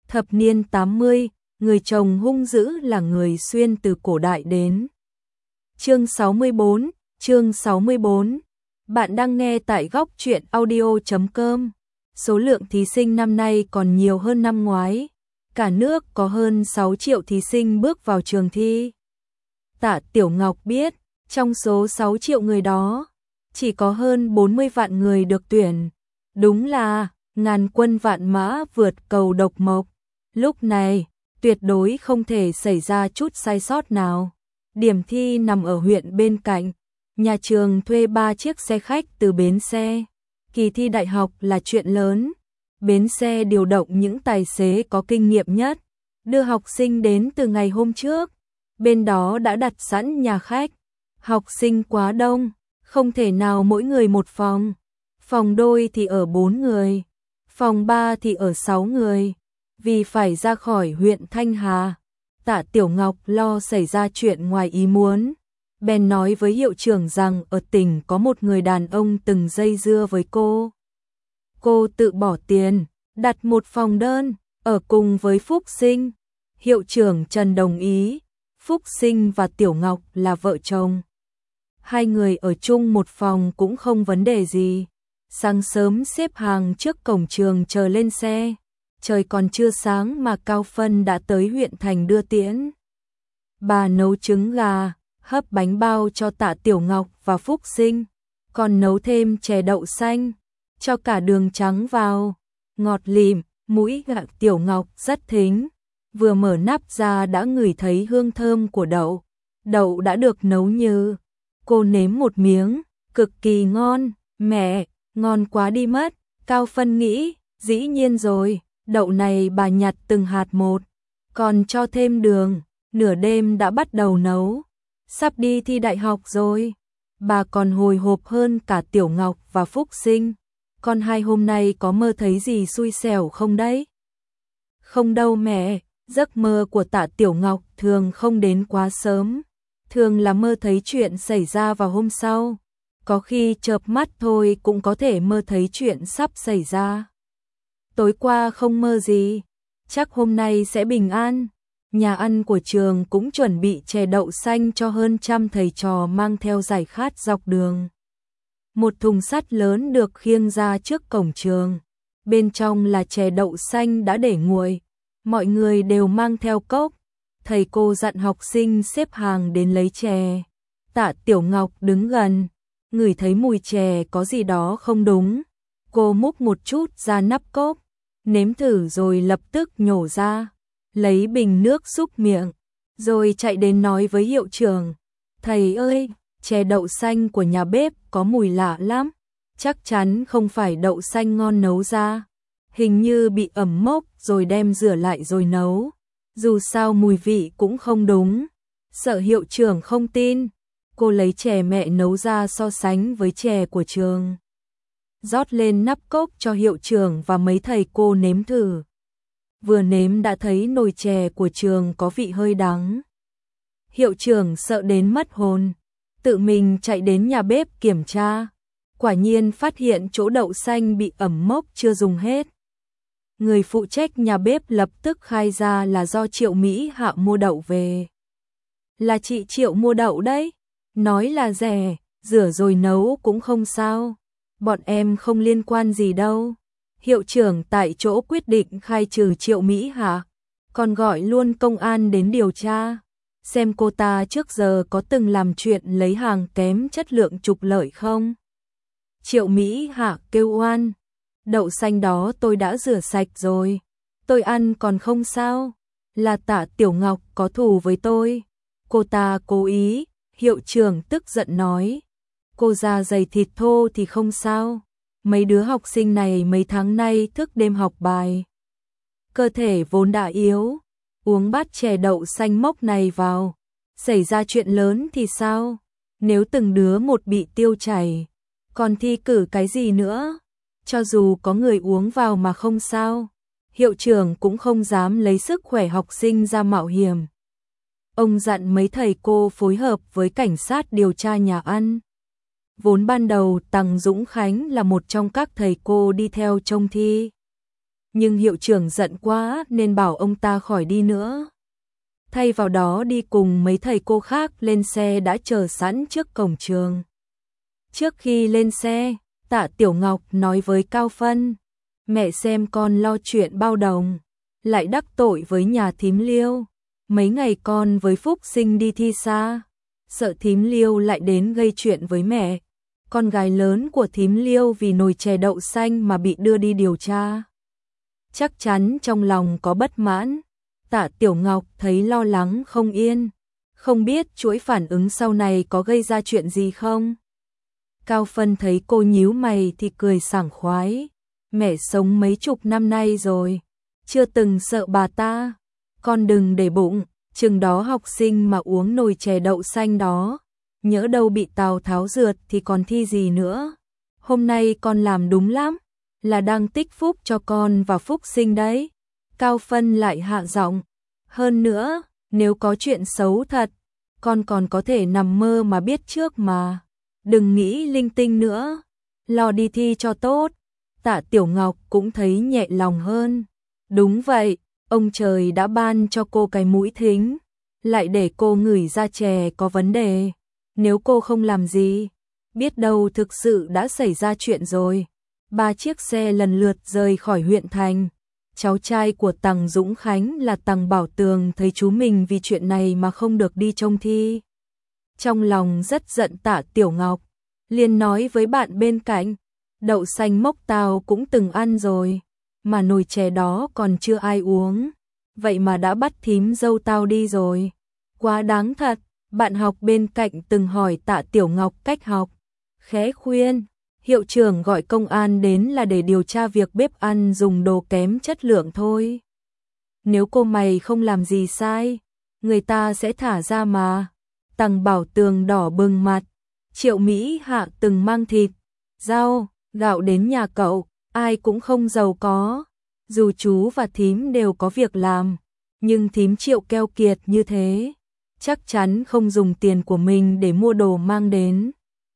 Thập niên 80, người chồng hung dữ là người xuyên từ cổ đại đến. Chương 64. Bạn đang nghe tại góc truyện audio.com. Số lượng thí sinh năm nay còn nhiều hơn năm ngoái. Cả nước có hơn 6 triệu thí sinh bước vào trường thi. Tạ Tiểu Ngọc biết, trong số 6 triệu người đó, chỉ có hơn 40 vạn người được tuyển. Đúng là ngàn quân vạn mã vượt cầu độc mộc. Lúc này, tuyệt đối không thể xảy ra chút sai sót nào. Điểm thi nằm ở huyện bên cạnh. Nhà trường thuê 3 chiếc xe khách từ bến xe. Kỳ thi đại học là chuyện lớn. Bến xe điều động những tài xế có kinh nghiệm nhất, đưa học sinh đến từ ngày hôm trước. Bên đó đã đặt sẵn nhà khách. Học sinh quá đông, không thể nào mỗi người một phòng. Phòng đôi thì ở 4 người, phòng 3 thì ở 6 người. Vì phải ra khỏi huyện Thanh Hà, Tạ Tiểu Ngọc lo xảy ra chuyện ngoài ý muốn. Bèn nói với hiệu trưởng rằng ở tỉnh có một người đàn ông từng dây dưa với cô. Cô tự bỏ tiền, đặt một phòng đơn, ở cùng với Phúc Sinh. Hiệu trưởng Trần đồng ý, Phúc Sinh và Tiểu Ngọc là vợ chồng. Hai người ở chung một phòng cũng không vấn đề gì. Sáng sớm xếp hàng trước cổng trường chờ lên xe. Trời còn chưa sáng mà Cao Phân đã tới huyện thành đưa tiễn. Bà nấu trứng gà, hấp bánh bao cho Tạ Tiểu Ngọc và Phúc Sinh, còn nấu thêm chè đậu xanh, cho cả đường trắng vào, ngọt lịm, mũi gạ Tiểu Ngọc rất thính. Vừa mở nắp ra đã ngửi thấy hương thơm của đậu. Đậu đã được nấu như. Cô nếm một miếng, cực kỳ ngon, mẹ, ngon quá đi mất. Cao Phân nghĩ, dĩ nhiên rồi, đậu này bà nhặt từng hạt một, còn cho thêm đường, nửa đêm đã bắt đầu nấu. Sắp đi thi đại học rồi, bà còn hồi hộp hơn cả Tiểu Ngọc và Phúc Sinh. Con hai hôm nay có mơ thấy gì xui xẻo không đấy? Không đâu mẹ, giấc mơ của Tạ Tiểu Ngọc thường không đến quá sớm. Thường là mơ thấy chuyện xảy ra vào hôm sau. Có khi chợp mắt thôi cũng có thể mơ thấy chuyện sắp xảy ra. Tối qua không mơ gì, chắc hôm nay sẽ bình an. Nhà ăn của trường cũng chuẩn bị chè đậu xanh cho hơn 100 thầy trò mang theo giải khát dọc đường. Một thùng sắt lớn được khiêng ra trước cổng trường. Bên trong là chè đậu xanh đã để nguội. Mọi người đều mang theo cốc. Thầy cô dặn học sinh xếp hàng đến lấy chè. Tạ Tiểu Ngọc đứng gần, ngửi thấy mùi chè có gì đó không đúng. Cô múc một chút ra nắp cốc, nếm thử rồi lập tức nhổ ra, lấy bình nước xúc miệng, rồi chạy đến nói với hiệu trưởng. Thầy ơi, chè đậu xanh của nhà bếp có mùi lạ lắm, chắc chắn không phải đậu xanh ngon nấu ra. Hình như bị ẩm mốc rồi đem rửa lại rồi nấu. Dù sao mùi vị cũng không đúng. Sợ hiệu trưởng không tin, cô lấy chè mẹ nấu ra so sánh với chè của trường. Rót lên nắp cốc cho hiệu trưởng và mấy thầy cô nếm thử. Vừa nếm đã thấy nồi chè của trường có vị hơi đắng. Hiệu trưởng sợ đến mất hồn, tự mình chạy đến nhà bếp kiểm tra. Quả nhiên phát hiện chỗ đậu xanh bị ẩm mốc chưa dùng hết. Người phụ trách nhà bếp lập tức khai ra là do Triệu Mỹ Hạ mua đậu về. Là chị Triệu mua đậu đấy, nói là rẻ, rửa rồi nấu cũng không sao. Bọn em không liên quan gì đâu. Hiệu trưởng tại chỗ quyết định khai trừ Triệu Mỹ Hạ, còn gọi luôn công an đến điều tra, xem cô ta trước giờ có từng làm chuyện lấy hàng kém chất lượng trục lợi không. Triệu Mỹ Hạ kêu oan. Đậu xanh đó tôi đã rửa sạch rồi, tôi ăn còn không sao, là Tạ Tiểu Ngọc có thù với tôi. Cô ta cố ý, hiệu trưởng tức giận nói. Cô da dày thịt thô thì không sao, mấy đứa học sinh này mấy tháng nay thức đêm học bài. Cơ thể vốn đã yếu, uống bát chè đậu xanh mốc này vào, xảy ra chuyện lớn thì sao? Nếu từng đứa một bị tiêu chảy, còn thi cử cái gì nữa? Cho dù có người uống vào mà không sao, hiệu trưởng cũng không dám lấy sức khỏe học sinh ra mạo hiểm. Ông dặn mấy thầy cô phối hợp với cảnh sát điều tra nhà ăn. Vốn ban đầu Tằng Dũng Khánh là một trong các thầy cô đi theo trông thi. nhưng hiệu trưởng giận quá nên bảo ông ta khỏi đi nữa. Thay vào đó đi cùng mấy thầy cô khác lên xe đã chờ sẵn trước cổng trường. Trước khi lên xe, Tạ Tiểu Ngọc nói với Cao Phân, mẹ xem con lo chuyện bao đồng, lại đắc tội với nhà thím Liêu. Mấy ngày con với Phúc Sinh đi thi xa, sợ thím Liêu lại đến gây chuyện với mẹ. Con gái lớn của thím Liêu vì nồi chè đậu xanh mà bị đưa đi điều tra. Chắc chắn trong lòng có bất mãn. Tạ Tiểu Ngọc thấy lo lắng không yên, không biết chuỗi phản ứng sau này có gây ra chuyện gì không. Cao Phân thấy cô nhíu mày thì cười sảng khoái. Mẹ sống mấy chục năm nay rồi, chưa từng sợ bà ta. Con đừng để bụng, chừng đó học sinh mà uống nồi chè đậu xanh đó, nhỡ đâu bị Tào Tháo rượt thì còn thi gì nữa. Hôm nay con làm đúng lắm, là đang tích phúc cho con và Phúc Sinh đấy. Cao Phân lại hạ giọng, hơn nữa, nếu có chuyện xấu thật, con còn có thể nằm mơ mà biết trước mà. Đừng nghĩ linh tinh nữa, lo đi thi cho tốt. Tạ Tiểu Ngọc cũng thấy nhẹ lòng hơn. Đúng vậy, ông trời đã ban cho cô cái mũi thính, lại để cô ngửi ra chè có vấn đề. Nếu cô không làm gì, biết đâu thực sự đã xảy ra chuyện rồi. 3 chiếc xe lần lượt rời khỏi huyện thành. Cháu trai của Tằng Dũng Khánh là Tằng Bảo Tường thấy chú mình vì chuyện này mà không được đi trông thi. Trong lòng rất giận Tạ Tiểu Ngọc, liền nói với bạn bên cạnh, đậu xanh mốc tao cũng từng ăn rồi, mà nồi chè đó còn chưa ai uống, vậy mà đã bắt thím dâu tao đi rồi. Quá đáng thật. Bạn học bên cạnh từng hỏi Tạ Tiểu Ngọc cách học, khẽ khuyên, hiệu trưởng gọi công an đến là để điều tra việc bếp ăn dùng đồ kém chất lượng thôi. Nếu cô mày không làm gì sai, người ta sẽ thả ra mà. Tằng Bảo Tường đỏ bừng mặt. Triệu Mỹ Hạ từng mang thịt, rau, gạo đến nhà cậu, ai cũng không giàu có. Dù chú và thím đều có việc làm, nhưng thím Triệu keo kiệt như thế, chắc chắn không dùng tiền của mình để mua đồ mang đến.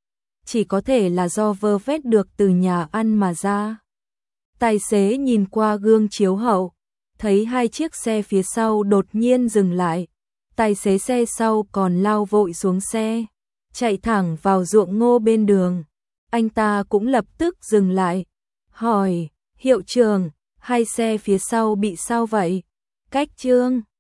Chỉ có thể là do vơ vét được từ nhà ăn mà ra. Tài xế nhìn qua gương chiếu hậu, thấy 2 chiếc xe phía sau đột nhiên dừng lại. Tài xế xe sau còn lao vội xuống xe, chạy thẳng vào ruộng ngô bên đường. Anh ta cũng lập tức dừng lại, hỏi, hiệu trưởng, 2 xe phía sau bị sao vậy? Cách Trương